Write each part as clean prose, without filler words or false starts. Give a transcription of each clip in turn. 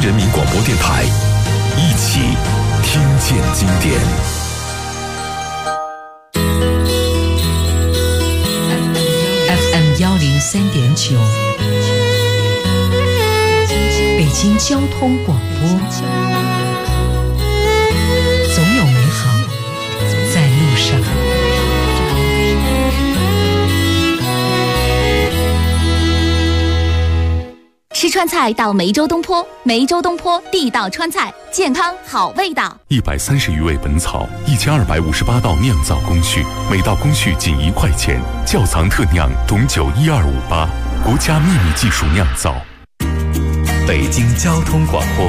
人民广播电台，一起听见经典。 FM103.9，北京交通广播，总有美好在路上。 吃川菜到梅州东坡，梅州东坡地道川菜，健康好味道。 130余味本草，1258道酿造工序，每道工序仅1块钱。窖藏特酿董酒12588，国家秘密技术酿造。 北京交通广播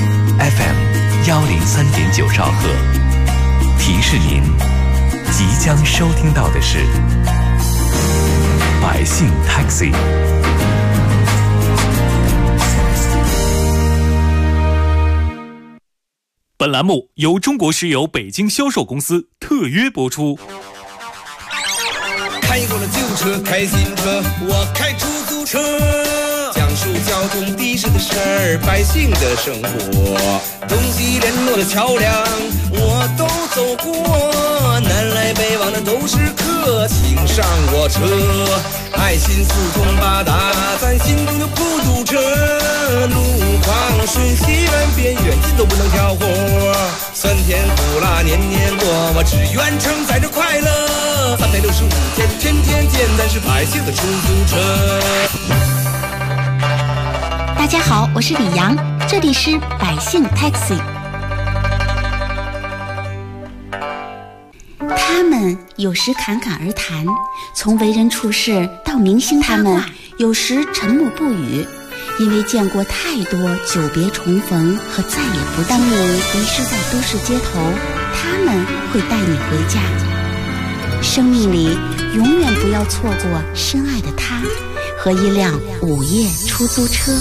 FM103.9兆赫，提示您即将收听到的是百姓 Taxi。 本栏目由中国石油北京销售公司特约播出。 开过了旧车，开新车，我开出租车，讲述交通的士的事儿，百姓的生活，东西联络的桥梁我都走过，南来北往的都是客，请上我车，爱心四通八达，咱心中就不堵车，路况顺西南边远近都不能挑活，酸甜苦辣年年过，我只愿承载着快乐，365天天天见，咱是百姓的出租车。 大家好，我是李阳，这里是百姓 Taxi。 他们有时侃侃而谈，从为人处事到明星他们有时沉默不语，因为见过太多久别重逢和再也不当你迷失在都市街头，他们会带你回家。生命里永远不要错过深爱的他和一辆午夜出租车。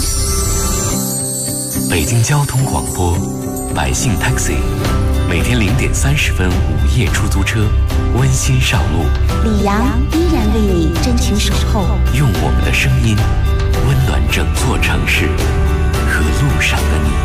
北京交通广播百姓 Taxi， 每天0点30分午夜出租车温馨上路， 李阳依然为你真情守候， 用我们的声音温暖整座城市和路上的你。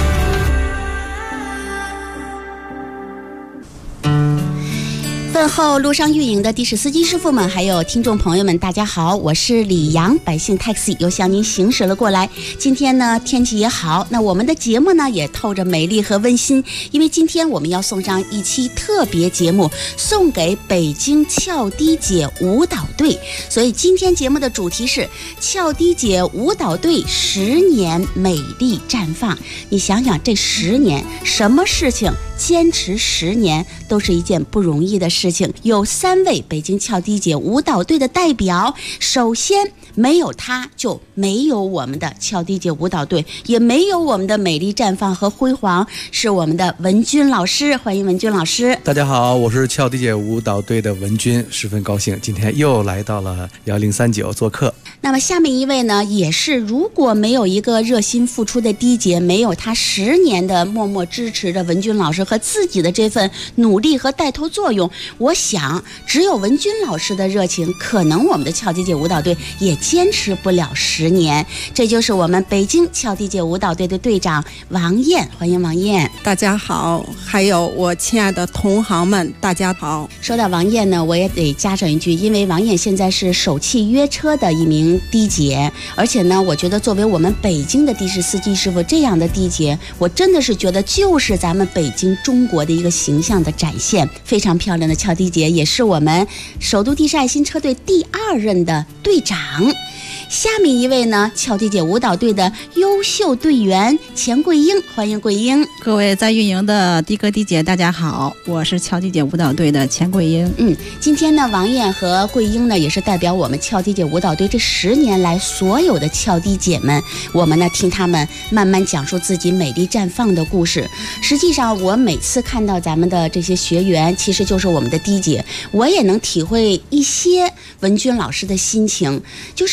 问候路上运营的的士司机师傅们，还有听众朋友们，大家好，我是李阳，百姓 Taxi 又向您行驶了过来。今天呢天气也好，那我们的节目呢也透着美丽和温馨，因为今天我们要送上一期特别节目，送给北京俏迪姐舞蹈队。所以今天节目的主题是俏迪姐舞蹈队10年美丽绽放。你想想这10年，什么事情坚持10年都是一件不容易的事情。有3位北京俏迪姐舞蹈队的代表，首先没有他就没有我们的俏迪姐舞蹈队，也没有我们的美丽绽放和辉煌，是我们的文君老师，欢迎文君老师。 大家好，我是俏迪姐舞蹈队的文君，十分高兴今天又来到了1039做客。 那么下面一位呢，也是如果没有一个热心付出的迪姐，没有他10年的默默支持的文君老师和自己的这份努力和带头作用，我想只有文君老师的热情，可能我们的俏迪姐舞蹈队也坚持不了10年。这就是我们北京俏迪姐舞蹈队的队长王艳，欢迎王艳。 大家好，还有我亲爱的同行们，大家好。 说到王艳呢，我也得加上一句，因为王艳现在是首汽约车的一名的姐，而且呢，我觉得作为我们北京的的士司机师傅这样的的姐，我真的是觉得就是咱们北京中国的一个形象的展现。非常漂亮的俏迪姐，也是我们首都的士爱心车队第2任的队长。下面一位呢，俏迪姐舞蹈队的优秀队员钱桂英，欢迎桂英。 各位在运营的的哥的姐，大家好，我是俏迪姐舞蹈队的钱桂英。 今天呢，王艳和桂英呢，也是代表我们俏迪姐舞蹈队这10年来所有的俏迪姐们，我们呢听他们慢慢讲述自己美丽绽放的故事。实际上，我每次看到咱们的这些学员，其实就是我们的迪姐，我也能体会一些文君老师的心情，就是在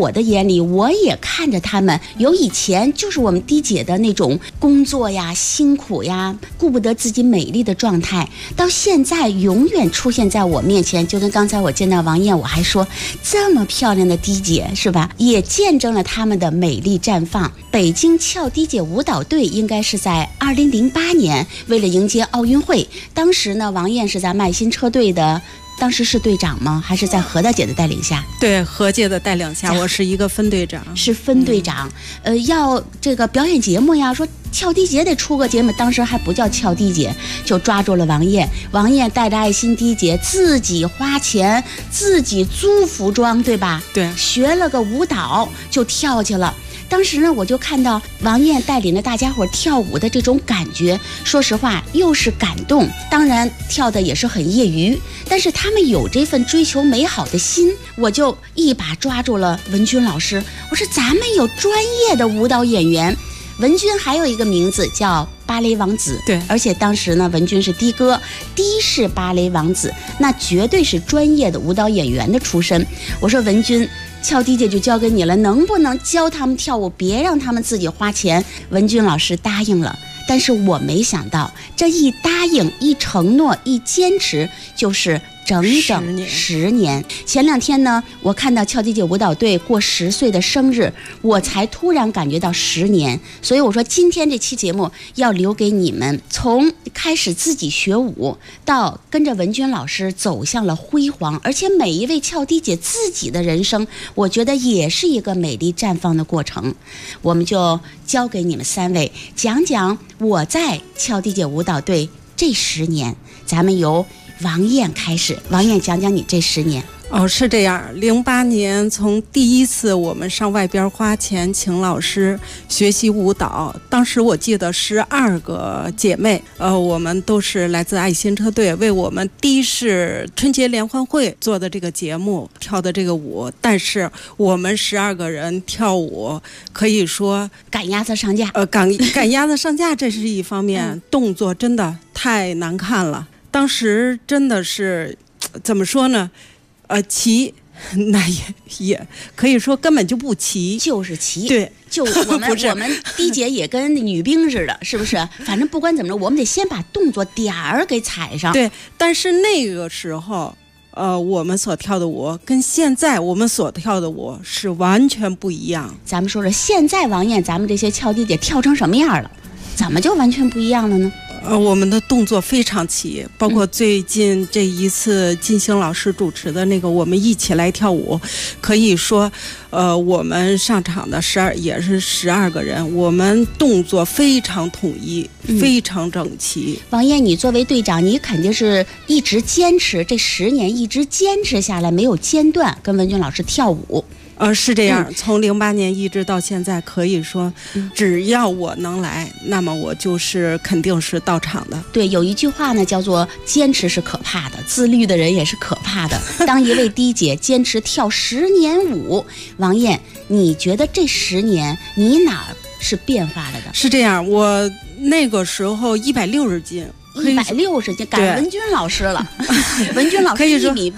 我的眼里，我也看着他们由以前就是我们滴姐的那种工作呀、辛苦呀、顾不得自己美丽的状态，到现在永远出现在我面前。就跟刚才我见到王燕，我还说这么漂亮的滴姐是吧，也见证了他们的美丽绽放。北京俏滴姐舞蹈队应该是在2008年为了迎接奥运会，当时呢王燕是在麦新车队的，当时是队长吗？还是在何大姐的带领下？ 对，何姐的带领下，我是一个分队长。 是分队长。要这个表演节目呀，说俏滴姐得出个节目，当时还不叫俏滴姐，就抓住了王燕。王燕带着爱心滴姐自己花钱，自己租服装，对吧？ 对， 学了个舞蹈就跳去了。当时呢，我就看到王燕带领着大家伙跳舞的这种感觉，说实话又是感动，当然跳的也是很业余，但是他们有这份追求美好的心，我就一把抓住了文君老师。我说咱们有专业的舞蹈演员，文君还有一个名字叫芭蕾王子， 对， 而且当时呢，文君是的哥，的是芭蕾王子，那绝对是专业的舞蹈演员的出身。我说文君，俏滴姐就交给你了，能不能教他们跳舞，别让他们自己花钱？文君老师答应了，但是我没想到这一答应、一承诺、一坚持，就是整整10年。前2天呢，我看到俏滴姐舞蹈队过10岁的生日，我才突然感觉到10年。所以我说今天这期节目要留给你们，从开始自己学舞到跟着文君老师走向了辉煌，而且每一位俏滴姐自己的人生，我觉得也是一个美丽绽放的过程。我们就交给你们3位讲讲我在俏滴姐舞蹈队这10年。咱们由王燕开始，王燕讲讲你这10年。 是这样，08年从第一次我们上外边花钱请老师学习舞蹈，当时我记得12个姐妹，我们都是来自爱心车队，为我们的士春节联欢会做的这个节目跳的这个舞，但是我们12个人跳舞可以说赶鸭子上架， 赶鸭子上架，这是一方面，动作真的太难看了。当时真的是怎么说呢？齐，那也可以说根本就不齐， 就是齐。 对， 就我们我们滴姐也跟女兵似的，是不是？反正不管怎么着，我们得先把动作点儿给踩上。 对，但是那个时候，我们所跳的舞跟现在我们所跳的舞是完全不一样。 咱们说说现在王燕，咱们这些俏滴姐跳成什么样了？怎么就完全不一样了呢？ 我们的动作非常齐，包括最近这一次金星老师主持的那个我们一起来跳舞，可以说我们上场的也是12个人，我们动作非常统一，非常整齐。 王燕，你作为队长，你肯定是一直坚持，这10年一直坚持下来，没有间断跟文君老师跳舞。 是这样，从08年一直到现在，可以说只要我能来，那么我就是肯定是到场的。 对，有一句话呢，叫做坚持是可怕的，自律的人也是可怕的。当一位滴姐坚持跳10年舞，王燕，你觉得这10年你哪儿是变化了的？ 是这样，我那个时候160斤 ，160斤，赶文君老师了。文君老师1.81米。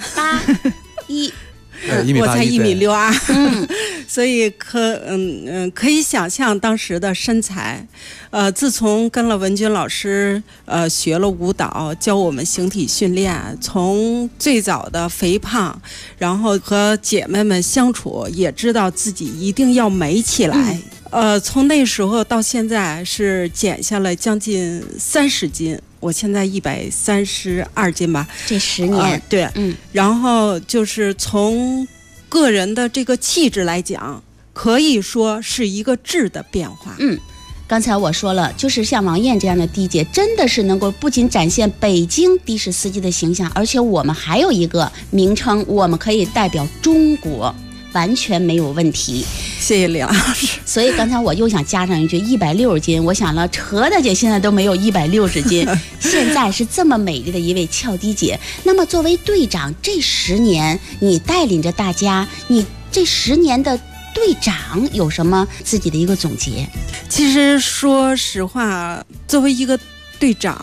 我才1.6米啊，所以可以想象当时的身材。自从跟了文君老师学了舞蹈，教我们形体训练，从最早的肥胖，然后和姐妹们相处，也知道自己一定要美起来。从那时候到现在是减下了将近30斤。我现在132斤吧， 这10年， 对，然后就是从个人的这个气质来讲，可以说是一个质的变化。 刚才我说了，就是像王燕这样的滴姐，真的是能够不仅展现北京的士司机的形象，而且我们还有一个名称，我们可以代表中国，完全没有问题。 谢谢李老师。 所以刚才我又想加上一句160斤，我想了，何大姐现在都没有160斤，现在是这么美丽的一位俏滴姐。那么作为队长，这10年你带领着大家，你这10年的队长有什么自己的一个总结？ 其实说实话，作为一个队长，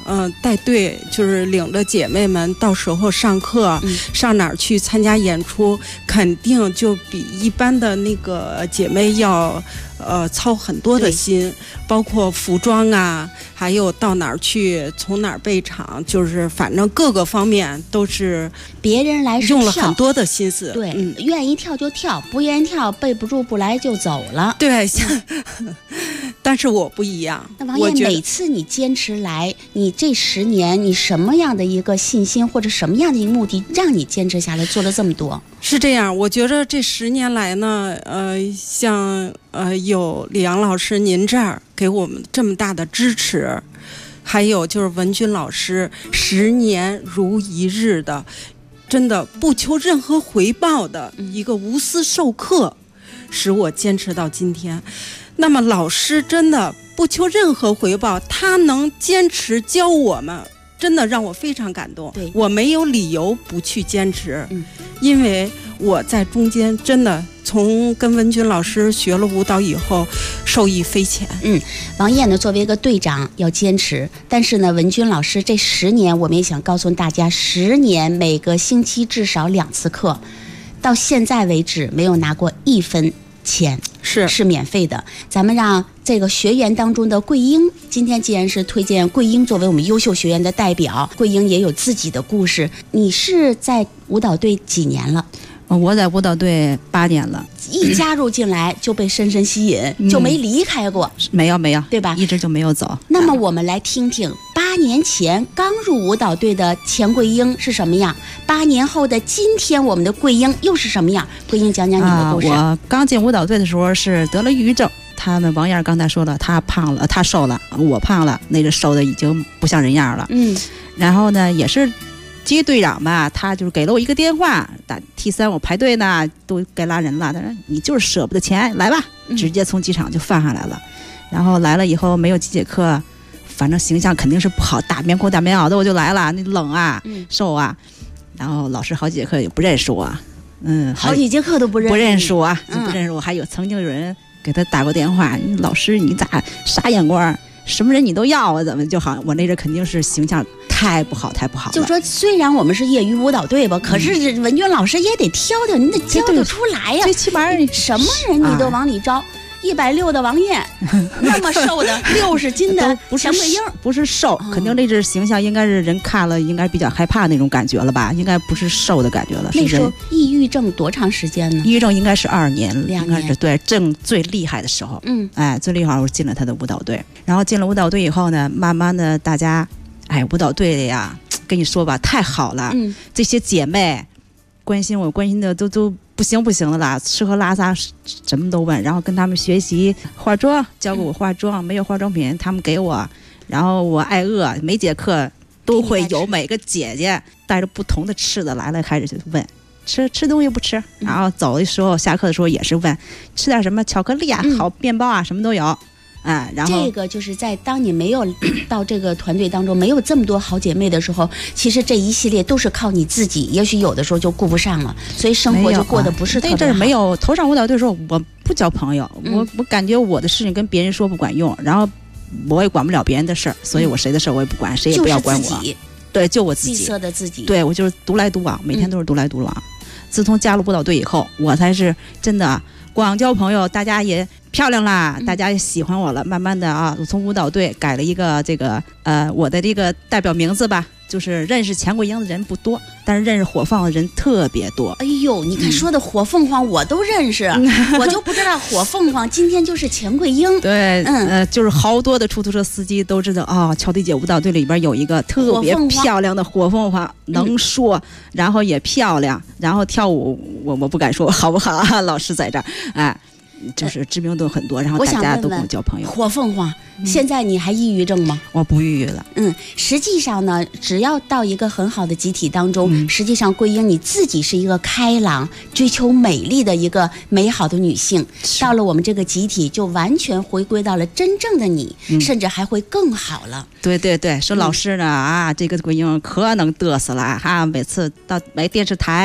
带队，就是领着姐妹们到时候上课，上哪儿去参加演出，肯定就比一般的那个姐妹要操很多的心，包括服装啊，还有到哪儿去，从哪儿备场，就是反正各个方面都是别人来是用了很多的心思。 对，愿意跳就跳，不愿意跳背不住不来就走了。 对，但是我不一样。 那王艳，每次你坚持来，你这10年，你什么样的一个信心或者什么样的一个目的，让你坚持下来做了这么多？ 是这样，我觉得这10年来呢，像有李阳老师您这儿给我们这么大的支持，还有就是文君老师10年如一日的，真的不求任何回报的一个无私授课，使我坚持到今天。那么老师真的不求任何回报，他能坚持教我们，真的让我非常感动。我没有理由不去坚持，因为我在中间真的从跟文君老师学了舞蹈以后，受益匪浅。 王艳呢，作为一个队长要坚持，但是呢，文君老师这10年，我们也想告诉大家，10年每个星期至少2次课，到现在为止没有拿过1分钱，是免费的。咱们让这个学员当中的桂英，今天既然是推荐桂英作为我们优秀学员的代表，桂英也有自己的故事。你是在舞蹈队几年了？ 我在舞蹈队8年了， 一加入进来就被深深吸引，就没离开过。 没有， 对吧？ 一直就没有走。 那么我们来听听8年前刚入舞蹈队的钱桂英是什么样，8年后的今天我们的桂英又是什么样？桂英讲讲你的故事。 我刚进舞蹈队的时候是得了抑郁症。他们王燕刚才说了，他胖了，他瘦了，我胖了，那个瘦的已经不像人样了。然后呢，也是接队长吧，他就是给了我一个电话，打 T3 我排队呢，都该拉人了。他说你就是舍不得钱，来吧，直接从机场就放下来了。然后来了以后没有几节课，反正形象肯定是不好，大棉裤大棉袄的我就来了，那冷啊，瘦啊。然后老师好几节课也不认识我， 好几节课都不认识我，就不认识我。还有曾经有人给他打过电话，老师你咋啥眼光？什么人你都要啊？怎么就好像我那阵肯定是形象太不好了。 就说虽然我们是业余舞蹈队吧，可是文君老师也得挑挑，你得教得出来呀。 最起码你什么人你都往里招。160的王艳，那么瘦的60斤的钱桂英， 不是瘦，肯定这只形象应该是人看了应该比较害怕那种感觉了吧？应该不是瘦的感觉了。 那时候抑郁症多长时间呢？ 抑郁症应该是2年 ，2年， 应该是对正最厉害的时候。最厉害我进了他的舞蹈队，然后进了舞蹈队以后呢，慢慢的大家，舞蹈队的呀，跟你说吧，太好了，这些姐妹关心我，关心的都不行的啦，吃喝拉撒什么都问，然后跟他们学习化妆，教给我化妆，没有化妆品他们给我，然后我挨饿，每节课都会有每个姐姐带着不同的吃的来了，开始就问吃东西不吃，然后走的时候下课的时候也是问吃点什么，巧克力啊，好面包啊，什么都有。然后这个就是在当你没有到这个团队当中，没有这么多好姐妹的时候，其实这一系列都是靠你自己，也许有的时候就顾不上了，所以生活就过得不是特别好。 那阵没有头上舞蹈队的时候，我不交朋友，我感觉我的事情跟别人说不管用，然后我也管不了别人的事儿，所以我谁的事儿我也不管，谁也不要管我。对，就我自己， 闭塞的自己。 对，我就是独来独往，每天都是独来独往。自从加入舞蹈队以后，我才是真的光交朋友，大家也漂亮啦，大家也喜欢我了。慢慢的啊，我从舞蹈队改了一个这个我的这个代表名字吧，就是认识钱桂英的人不多，但是认识火凤的人特别多。 哎呦，你看说的火凤凰我都认识，我就不知道火凤凰今天就是钱桂英。 对，就是好多的出租车司机都知道啊，乔迪姐舞蹈队里边有一个特别漂亮的火凤凰，能说，然后也漂亮，然后跳舞我不敢说好不好啊，老师在这儿，就是知名度很多，然后大家都跟我交朋友。 火凤凰，现在你还抑郁症吗？ 我不抑郁了。 实际上呢，只要到一个很好的集体当中，实际上桂英你自己是一个开朗、追求美丽的一个美好的女性，到了我们这个集体，就完全回归到了真正的你，甚至还会更好了。 对对对，说老师呢这个桂英可能嘚瑟了哈，每次到电视台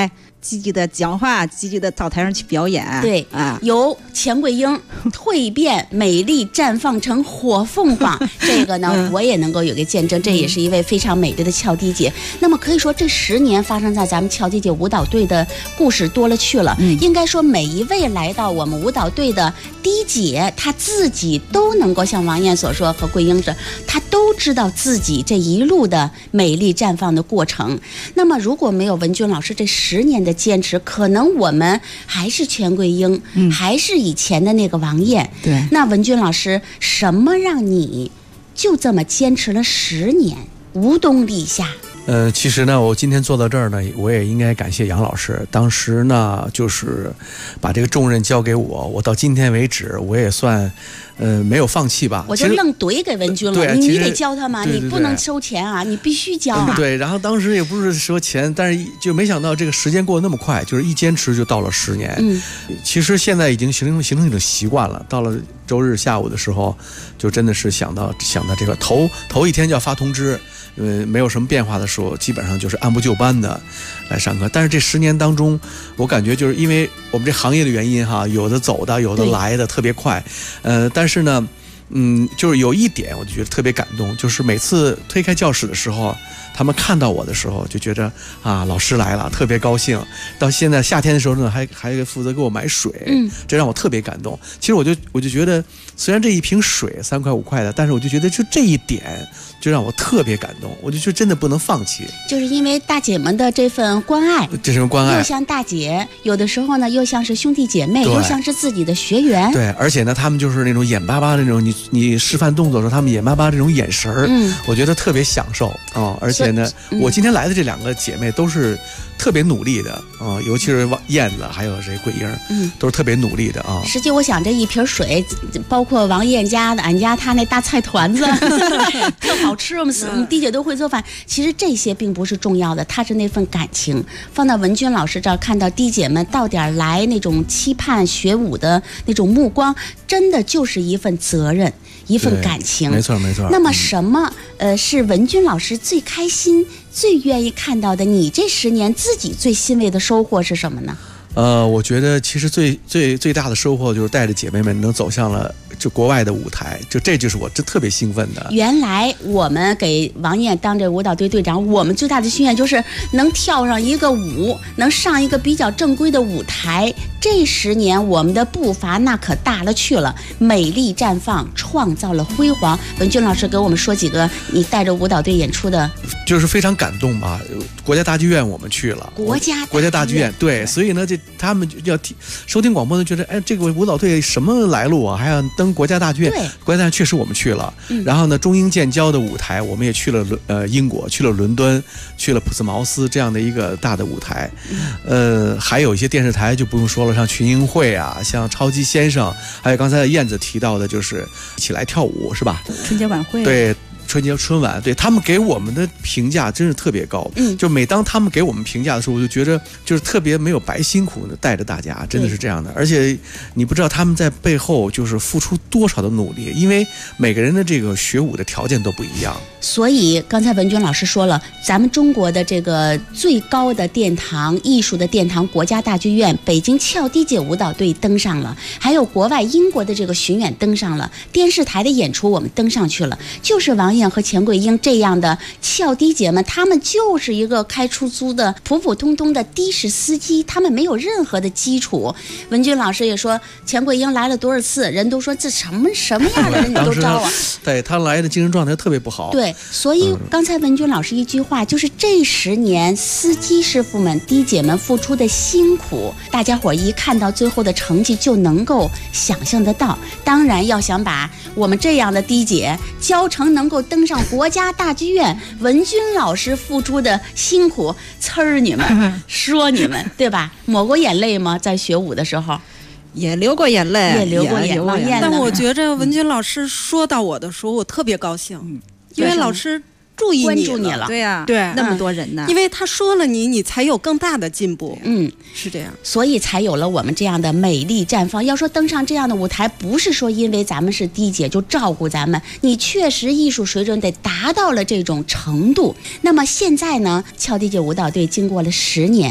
积极的讲话，积极的到台上去表演。 对啊，由钱桂英蜕变美丽绽放成火凤凰，这个呢我也能够有个见证，这也是一位非常美丽的俏迪姐。那么可以说这10年发生在咱们俏迪姐舞蹈队的故事多了去了，应该说每一位来到我们舞蹈队的迪姐，她自己都能够像王燕所说和桂英这，她都知道自己这一路的美丽绽放的过程。那么如果没有文君老师这10年的坚持，可能我们还是钱桂英，还是以前的那个王燕。 对， 那文君老师，什么让你就这么坚持了10年，无冬立夏？ 其实呢，我今天坐到这儿呢，我也应该感谢杨老师。当时呢，就是把这个重任交给我，我到今天为止，我也算，没有放弃吧。 我就愣怼给文君了，你得教他嘛， 对， 你不能收钱啊，你必须教啊。 对，然后当时也不是说钱，但是就没想到这个时间过得那么快，就是一坚持就到了10年。其实现在已经形成一种习惯了，到了周日下午的时候，就真的是想到这个头一天就要发通知。没有什么变化的时候，基本上就是按部就班的来上课。但是这10年当中，我感觉就是因为我们这行业的原因哈，有的走的，有的来的特别快。但是呢，就是有一点我就觉得特别感动，就是每次推开教室的时候，他们看到我的时候就觉得啊，老师来了，特别高兴。到现在夏天的时候呢，还负责给我买水，这让我特别感动。其实我就觉得，虽然这一瓶水3块5块的，但是我就觉得就这一点就让我特别感动，我就觉得真的不能放弃。就是因为大姐们的这份关爱，这份关爱又像大姐，有的时候呢又像是兄弟姐妹，又像是自己的学员。对，而且呢，他们就是那种眼巴巴的那种，你示范动作的时候，他们眼巴巴这种眼神儿，我觉得特别享受啊。而且呢，我今天来的这2个姐妹都是特别努力的啊，尤其是燕子还有桂英，都是特别努力的啊。实际我想这一瓶水，包括王燕家的、俺家她那大菜团子，特好吃。我们迪姐都会做饭，其实这些并不是重要的，它是那份感情。放到文君老师这儿，看到迪姐们到点来那种期盼学舞的那种目光，真的就是一份责任，一份感情。没错没错。那么什么是文君老师最开心、最愿意看到的？你这10年自己最欣慰的收获是什么呢？我觉得其实最大的收获就是带着姐妹们能走向了就国外的舞台，这就是我特别兴奋的。原来我们给王燕当这舞蹈队队长，我们最大的心愿就是能跳上一个舞，能上一个比较正规的舞台。这10年我们的步伐那可大了去了，美丽绽放，创造了辉煌。文君老师给我们说几个你带着舞蹈队演出的，就是非常感动吧。国家大剧院我们去了，国家大剧院，对，所以呢，他们要收听广播的觉得，哎，这个舞蹈队什么来路啊，还要登国家大剧院。国家大剧院确实我们去了，然后呢，中英建交的舞台我们也去了，英国，去了伦敦，去了普斯茅斯这样的一个大的舞台。还有一些电视台就不用说了，像群英会啊，像超级先生，还有刚才燕子提到的，就是一起来跳舞是吧？春节晚会。对。春晚，对，他们给我们的评价真是特别高。就每当他们给我们评价的时候，我就觉得就是特别没有白辛苦的带着大家，真的是这样的。而且你不知道他们在背后就是付出多少的努力，因为每个人的这个学舞的条件都不一样。所以刚才文君老师说了，咱们中国的这个最高的殿堂，艺术的殿堂，国家大剧院，北京俏迪姐舞蹈队登上了，还有国外英国的这个巡演登上了，电视台的演出我们登上去了，就是王燕和钱桂英这样的俏迪姐们，他们就是一个开出租的普普通通的的士司机，他们没有任何的基础。文君老师也说，钱桂英来了多少次，人都说这什么样的人你都招啊。对，他来的精神状态特别不好。对，所以刚才文君老师一句话，就是这10年司机师傅们、迪姐们付出的辛苦，大家伙一看到最后的成绩就能够想象得到。当然要想把我们这样的迪姐教成能够登上国家大剧院，文君老师付出的辛苦，你们说你们对吧？抹过眼泪吗？在学舞的时候也流过眼泪，也流过眼泪。 但我觉着文君老师说到我的时候，我特别高兴，因为老师关注你了。对呀，对，那么多人呢，因为他说了你才有更大的进步。是这样，所以才有了我们这样的美丽绽放。要说登上这样的舞台，不是说因为咱们是迪姐就照顾咱们，你确实艺术水准得达到了这种程度。那么现在呢，俏迪姐舞蹈队经过了10年。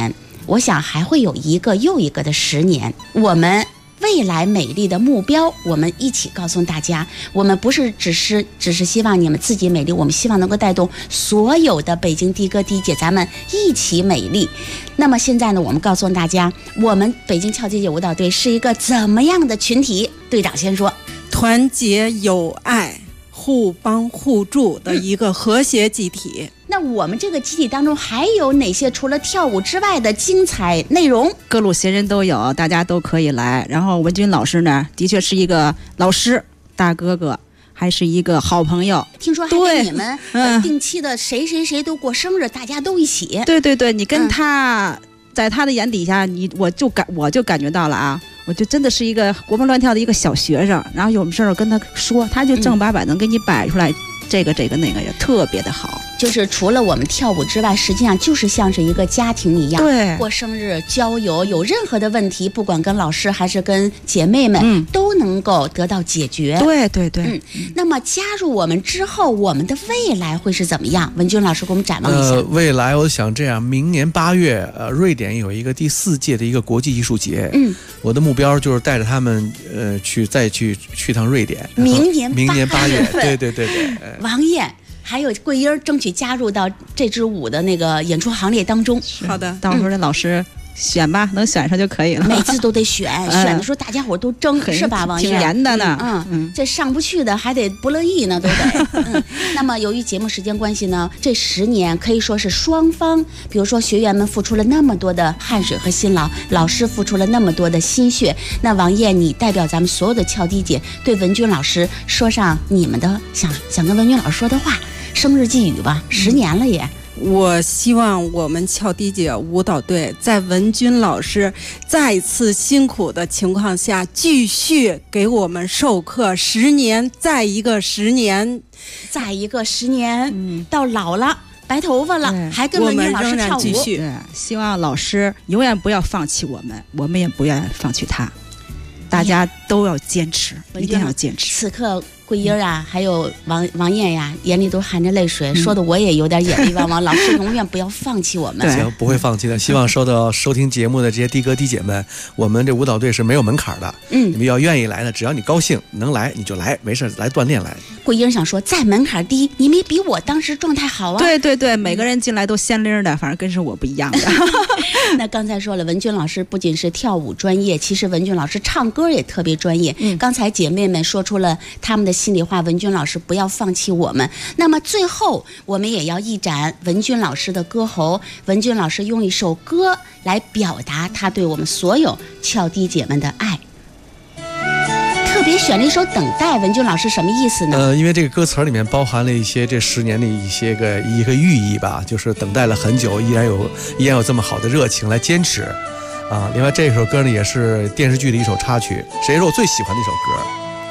我想还会有一个又一个的10年，我们未来美丽的目标，我们一起告诉大家，我们不是只是希望你们自己美丽，我们希望能够带动所有的北京的哥的姐，咱们一起美丽。那么现在呢，我们告诉大家，我们北京俏姐姐舞蹈队是一个怎么样的群体？队长先说， 团结友爱、互帮互助的一个和谐集体。 那我们这个集体当中还有哪些除了跳舞之外的精彩内容？ 各路贤人都有，大家都可以来。然后文军老师呢，的确是一个老师、大哥哥，还是一个好朋友。 听说还跟你们定期的谁都过生日，大家都一起。 对对对，你跟他，在他的眼底下，我就感觉到了啊。我就真的是一个活蹦乱跳的一个小学生，然后有事儿跟他说，他就正八百能给你摆出来，这个那个也特别的好。 就是除了我们跳舞之外，实际上就是像是一个家庭一样， 对， 过生日、郊游，有任何的问题，不管跟老师还是跟姐妹们，都能够得到解决。 对对对， 那么加入我们之后，我们的未来会是怎么样？文军老师给我们展望一下。 未来我想这样，明年8月，瑞典有一个第4届的一个国际艺术节。我的目标就是带着他们再去趟瑞典。 明年 8月，对。 王艳还有桂英争取加入到这支舞的那个演出行列当中。 好的， 到时候的老师选吧，能选上就可以了。 每次都得选，选的时候大家伙都争，是吧，王艳？ 挺严的呢。 这上不去的还得不乐意呢，都得。那么由于节目时间关系呢，这10年可以说是双方，比如说学员们付出了那么多的汗水和辛劳，老师付出了那么多的心血。那王艳，你代表咱们所有的俏弟姐，对文军老师说上你们的想跟文军老师说的话，生日寄语吧。10年了也。 我希望我们俏弟姐舞蹈队在文军老师再次辛苦的情况下，继续给我们授课10年，再一个10年， 再一个10年，到老了白头发了，还跟文军老师跳舞。 对，希望老师永远不要放弃我们，我们也不愿放弃他，大家都要坚持，一定要坚持。 此刻桂英啊，还有王艳呀，眼里都含着泪水，说的我也有点眼泪汪汪。老师永远不要放弃我们。 行，不会放弃的。希望收听节目的这些的哥的姐们，我们这舞蹈队是没有门槛的。你们要愿意来的，只要你高兴能来你就来，没事来锻炼来。 桂英想说，在门槛低，你没比我当时状态好啊。 对对对，每个人进来都鲜灵的，反正跟是我不一样的。 那刚才说了，文军老师不仅是跳舞专业，其实文军老师唱歌也特别专业。刚才姐妹们说出了他们的心里话，文军老师不要放弃我们。那么最后我们也要一展文军老师的歌喉，文军老师用一首歌来表达他对我们所有俏弟姐们的爱。特别选了一首《等待》，文军老师什么意思呢？ 因为这个歌词里面包含了一些这10年的一个寓意吧，就是等待了很久，依然有这么好的热情来坚持啊。另外这首歌呢也是电视剧的一首插曲，这也是我最喜欢的一首歌。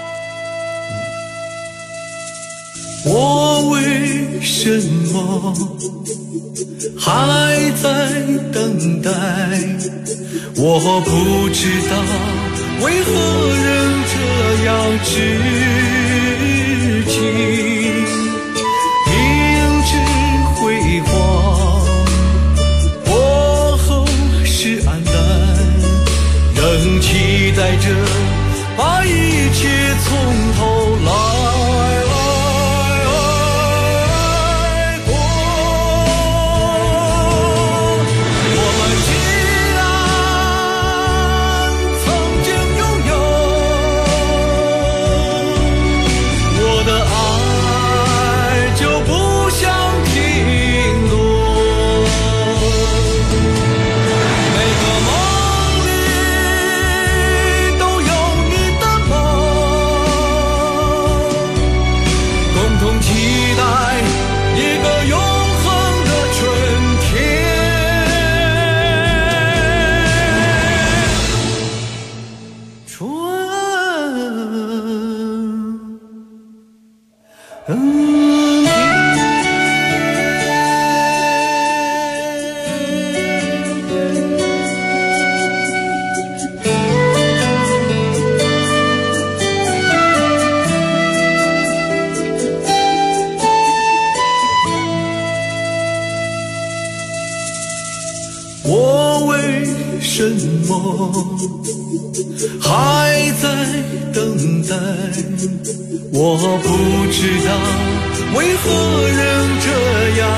我为什么还在等待？我不知道为何仍这样痴情，明知辉煌过后是黯淡，仍期待着把一切从头来。我为什么？还在等待，我不知道为何仍这样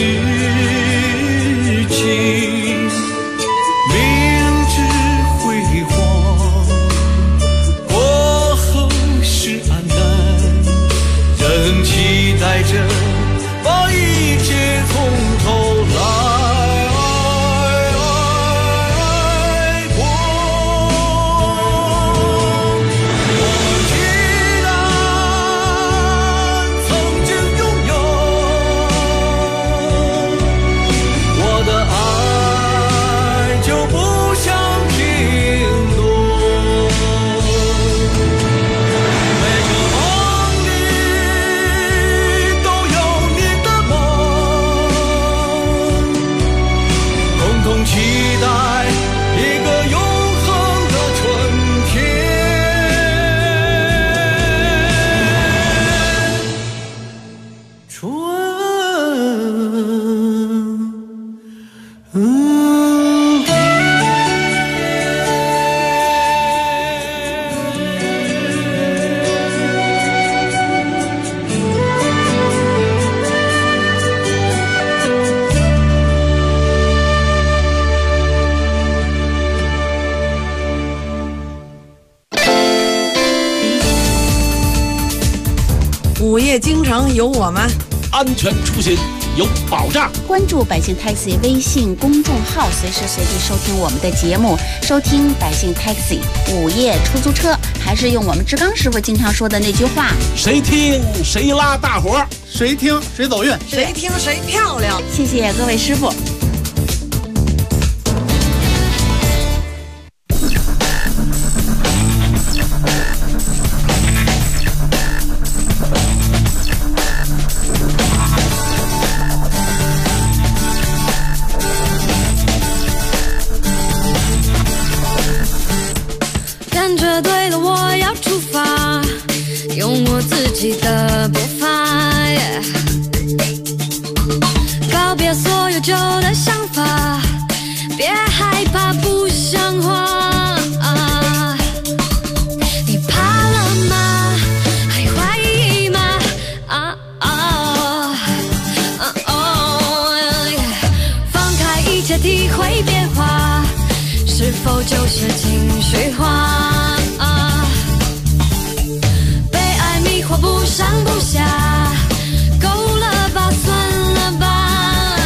痴情。明知辉煌过后是黯淡，仍期待着把一切从头来。 午夜京城有我们， 安全出行有保障。 关注百姓 Taxi 微信公众号，随时随地收听我们的节目，收听百姓 Taxi 午夜出租车。还是用我们志刚师傅经常说的那句话： 谁听谁拉大伙， 谁听谁走运， 谁听谁漂亮。 谢谢各位师傅。 感觉对了，我要出发，用我自己的步伐，告别所有旧的想法，别害怕不像话。你怕了吗？还怀疑吗？放开一切，体会变化，是否就是情绪化？被爱迷惑不上不下，够了吧，算了吧。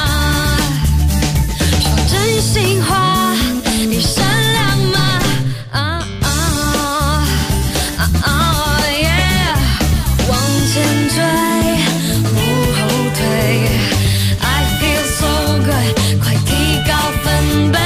说真心话，你善良吗？往前追，不后退。I feel so good， 快提高分贝。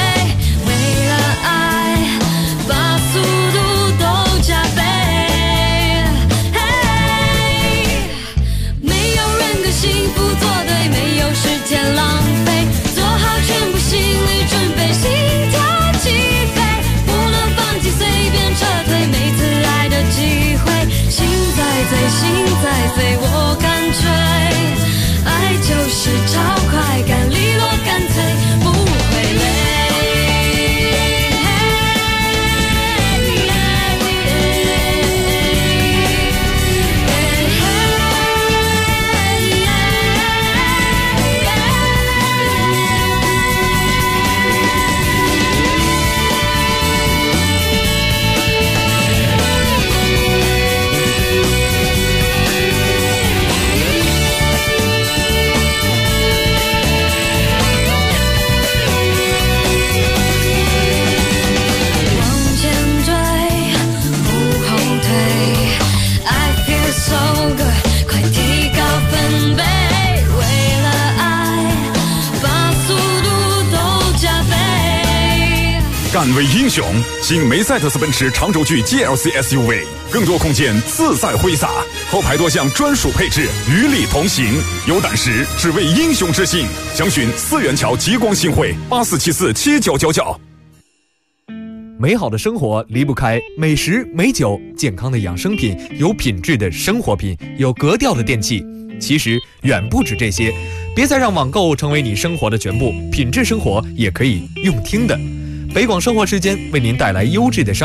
心在飞，我感觉爱就是超快感，利落干脆，不会累。 敢为英雄，新梅赛德斯奔驰长轴距 GLC SUV， 更多空间自在挥洒，后排多项专属配置与你同行。有胆识，只为英雄之心。详询4元桥极光新会84747999。 美好的生活离不开美食美酒，健康的养生品，有品质的生活品，有格调的电器。其实远不止这些，别再让网购成为你生活的全部，品质生活也可以用听的。 北广生活时间为您带来优质的商